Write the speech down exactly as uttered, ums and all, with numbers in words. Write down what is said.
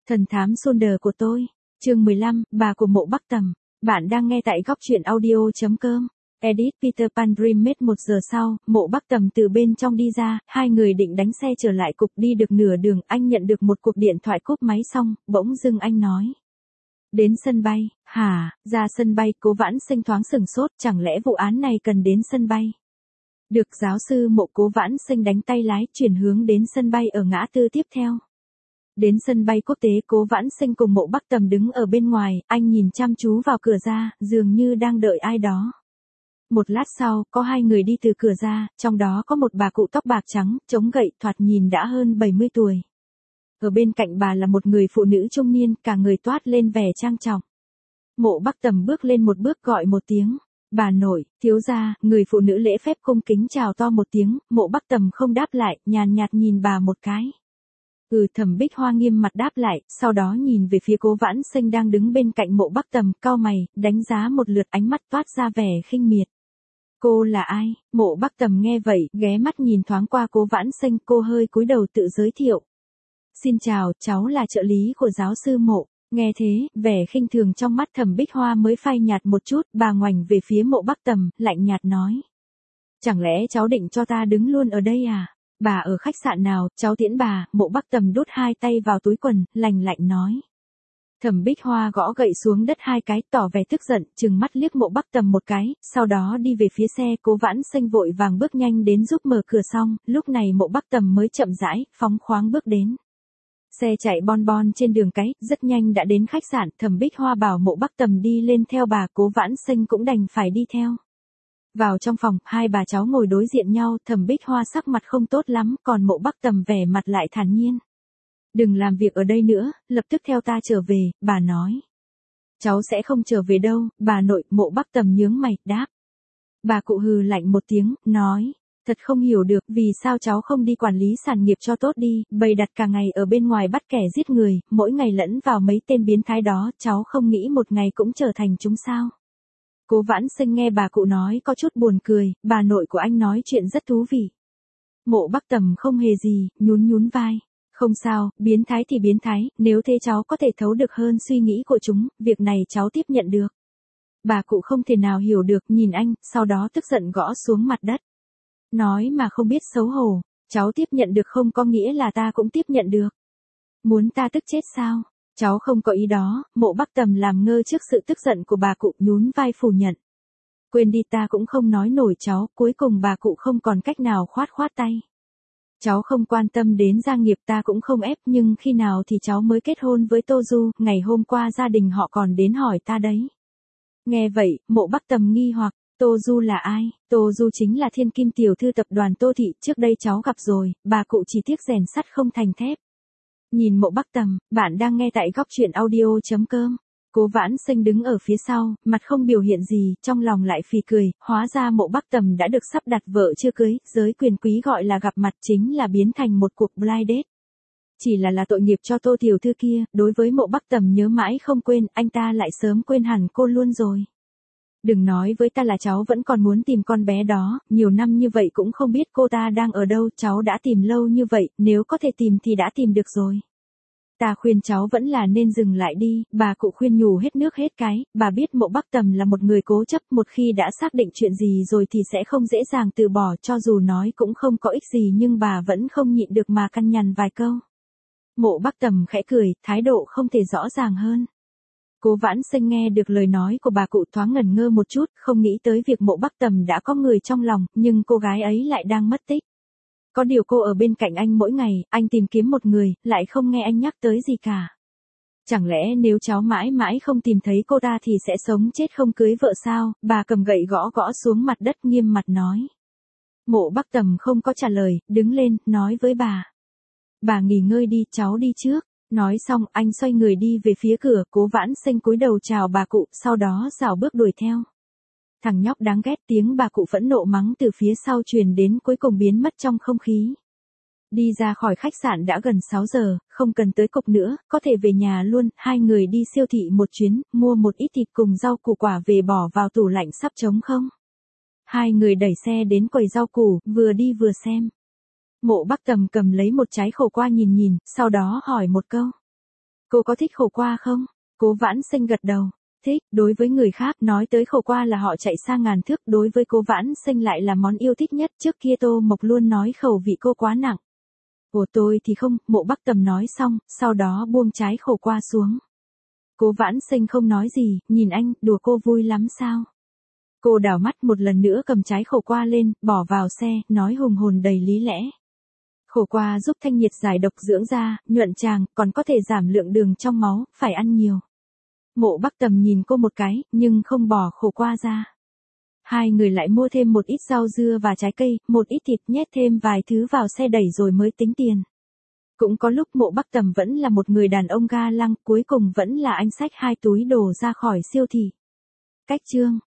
Thần thám Sonder của tôi. Chương mười lăm, bà của Mộ Bắc Tầm. Bạn đang nghe tại góc truyện audio.com. Edit Peter Pan Remake. Một giờ sau, Mộ Bắc Tầm từ bên trong đi ra, hai người định đánh xe trở lại cục. Đi được nửa đường, anh nhận được một cuộc điện thoại cúp máy xong, bỗng dưng anh nói. Đến sân bay. Hả? Ra sân bay. Cố Vãn Sinh thoáng sửng sốt, chẳng lẽ vụ án này cần đến sân bay? Được giáo sư Mộ. Cố Vãn Sinh đánh tay lái, chuyển hướng đến sân bay ở ngã tư tiếp theo. Đến sân bay quốc tế, Cố Vãn Sinh cùng Mộ Bắc Tầm đứng ở bên ngoài, anh nhìn chăm chú vào cửa ra, dường như đang đợi ai đó. Một lát sau, có hai người đi từ cửa ra, trong đó có một bà cụ tóc bạc trắng, chống gậy, thoạt nhìn đã hơn bảy mươi tuổi. Ở bên cạnh bà là một người phụ nữ trung niên, cả người toát lên vẻ trang trọng. Mộ Bắc Tầm bước lên một bước gọi một tiếng. Bà nội, thiếu gia. Người phụ nữ lễ phép cung kính chào to một tiếng, Mộ Bắc Tầm không đáp lại, nhàn nhạt nhìn bà một cái. Ừ, Thẩm Bích Hoa nghiêm mặt đáp lại, sau đó nhìn về phía Cố Vãn Sinh đang đứng bên cạnh Mộ Bắc Tầm, cau mày, đánh giá một lượt, ánh mắt toát ra vẻ khinh miệt. Cô là ai? Mộ Bắc Tầm nghe vậy, ghé mắt nhìn thoáng qua Cố Vãn Sinh, cô hơi cúi đầu tự giới thiệu. Xin chào, cháu là trợ lý của giáo sư Mộ. Nghe thế, vẻ khinh thường trong mắt Thẩm Bích Hoa mới phai nhạt một chút, bà ngoảnh về phía Mộ Bắc Tầm, lạnh nhạt nói. Chẳng lẽ cháu định cho ta đứng luôn ở đây à? Bà ở khách sạn nào, cháu tiễn bà. Mộ Bắc Tầm đút hai tay vào túi quần, lành lạnh nói. Thẩm Bích Hoa gõ gậy xuống đất hai cái, tỏ vẻ tức giận, trừng mắt liếc Mộ Bắc Tầm một cái, sau đó đi về phía xe. Cố Vãn Sinh vội vàng bước nhanh đến giúp mở cửa xong, lúc này Mộ Bắc Tầm mới chậm rãi, phóng khoáng bước đến. Xe chạy bon bon trên đường cái, rất nhanh đã đến khách sạn. Thẩm Bích Hoa bảo Mộ Bắc Tầm đi lên theo bà, Cố Vãn Sinh cũng đành phải đi theo. Vào trong phòng, hai bà cháu ngồi đối diện nhau, Thẩm Bích Hoa sắc mặt không tốt lắm, còn Mộ Bắc Tầm vẻ mặt lại thản nhiên. Đừng làm việc ở đây nữa, lập tức theo ta trở về, bà nói. Cháu sẽ không trở về đâu, bà nội. Mộ Bắc Tầm nhướng mày, đáp. Bà cụ hừ lạnh một tiếng, nói. Thật không hiểu được, vì sao cháu không đi quản lý sản nghiệp cho tốt đi, bày đặt cả ngày ở bên ngoài bắt kẻ giết người, mỗi ngày lẫn vào mấy tên biến thái đó, cháu không nghĩ một ngày cũng trở thành chúng sao? Cố Vãn Sinh nghe bà cụ nói có chút buồn cười, bà nội của anh nói chuyện rất thú vị. Mộ Bắc Tầm không hề gì, nhún nhún vai. Không sao, biến thái thì biến thái, nếu thế cháu có thể thấu được hơn suy nghĩ của chúng, việc này cháu tiếp nhận được. Bà cụ không thể nào hiểu được, nhìn anh, sau đó tức giận gõ xuống mặt đất. Nói mà không biết xấu hổ, cháu tiếp nhận được không có nghĩa là ta cũng tiếp nhận được. Muốn ta tức chết sao? Cháu không có ý đó. Mộ Bắc Tầm làm ngơ trước sự tức giận của bà cụ, nhún vai phủ nhận. Quên đi, ta cũng không nói nổi cháu. Cuối cùng bà cụ không còn cách nào khoát khoát tay. Cháu không quan tâm đến gia nghiệp, ta cũng không ép, nhưng khi nào thì cháu mới kết hôn với Tô Du, ngày hôm qua gia đình họ còn đến hỏi ta đấy. Nghe vậy, Mộ Bắc Tầm nghi hoặc. Tô Du là ai? Tô Du chính là thiên kim tiểu thư tập đoàn Tô Thị, trước đây cháu gặp rồi, bà cụ chỉ tiếc rèn sắt không thành thép. Nhìn Mộ Bắc Tầm, bạn đang nghe tại góc truyện audio.com. Cố Vãn Sinh đứng ở phía sau, mặt không biểu hiện gì, trong lòng lại phì cười, hóa ra Mộ Bắc Tầm đã được sắp đặt vợ chưa cưới, giới quyền quý gọi là gặp mặt chính là biến thành một cuộc blind date. Chỉ là là tội nghiệp cho Tô tiểu thư kia, đối với Mộ Bắc Tầm nhớ mãi không quên, anh ta lại sớm quên hẳn cô luôn rồi. Đừng nói với ta là cháu vẫn còn muốn tìm con bé đó, nhiều năm như vậy cũng không biết cô ta đang ở đâu, cháu đã tìm lâu như vậy, nếu có thể tìm thì đã tìm được rồi. Ta khuyên cháu vẫn là nên dừng lại đi, bà cụ khuyên nhủ hết nước hết cái, bà biết Mộ Bắc Tầm là một người cố chấp, một khi đã xác định chuyện gì rồi thì sẽ không dễ dàng từ bỏ, cho dù nói cũng không có ích gì nhưng bà vẫn không nhịn được mà căn nhằn vài câu. Mộ Bắc Tầm khẽ cười, thái độ không thể rõ ràng hơn. Cố Vãn Sinh nghe được lời nói của bà cụ thoáng ngẩn ngơ một chút, không nghĩ tới việc Mộ Bắc Tầm đã có người trong lòng, nhưng cô gái ấy lại đang mất tích. Có điều cô ở bên cạnh anh mỗi ngày, anh tìm kiếm một người, lại không nghe anh nhắc tới gì cả. Chẳng lẽ nếu cháu mãi mãi không tìm thấy cô ta thì sẽ sống chết không cưới vợ sao? Bà cầm gậy gõ gõ xuống mặt đất, nghiêm mặt nói. Mộ Bắc Tầm không có trả lời, đứng lên, nói với bà. Bà nghỉ ngơi đi, cháu đi trước. Nói xong, anh xoay người đi về phía cửa. Cố Vãn Sinh cúi đầu chào bà cụ, sau đó rảo bước đuổi theo. Thằng nhóc đáng ghét, tiếng bà cụ phẫn nộ mắng từ phía sau truyền đến, cuối cùng biến mất trong không khí. Đi ra khỏi khách sạn đã gần sáu giờ, không cần tới cục nữa, có thể về nhà luôn. Hai người đi siêu thị một chuyến, mua một ít thịt cùng rau củ quả về bỏ vào tủ lạnh sắp trống không. Hai người đẩy xe đến quầy rau củ, vừa đi vừa xem. Mộ Bắc Tầm cầm lấy một trái khổ qua nhìn nhìn, sau đó hỏi một câu. Cô có thích khổ qua không? Cố Vãn Sinh gật đầu. Thích, đối với người khác nói tới khổ qua là họ chạy xa ngàn thước, đối với Cố Vãn Sinh lại là món yêu thích nhất. Trước kia Tô Mộc luôn nói khẩu vị cô quá nặng. Ồ tôi thì không, Mộ Bắc Tầm nói xong, sau đó buông trái khổ qua xuống. Cố Vãn Sinh không nói gì, nhìn anh, đùa cô vui lắm sao? Cô đảo mắt một lần nữa cầm trái khổ qua lên, bỏ vào xe, nói hùng hồn đầy lý lẽ. Khổ qua giúp thanh nhiệt giải độc dưỡng da, nhuận tràng, còn có thể giảm lượng đường trong máu, phải ăn nhiều. Mộ Bắc Tầm nhìn cô một cái, nhưng không bỏ khổ qua ra. Hai người lại mua thêm một ít rau dưa và trái cây, một ít thịt, nhét thêm vài thứ vào xe đẩy rồi mới tính tiền. Cũng có lúc Mộ Bắc Tầm vẫn là một người đàn ông ga lăng, cuối cùng vẫn là anh xách hai túi đồ ra khỏi siêu thị. Cách chương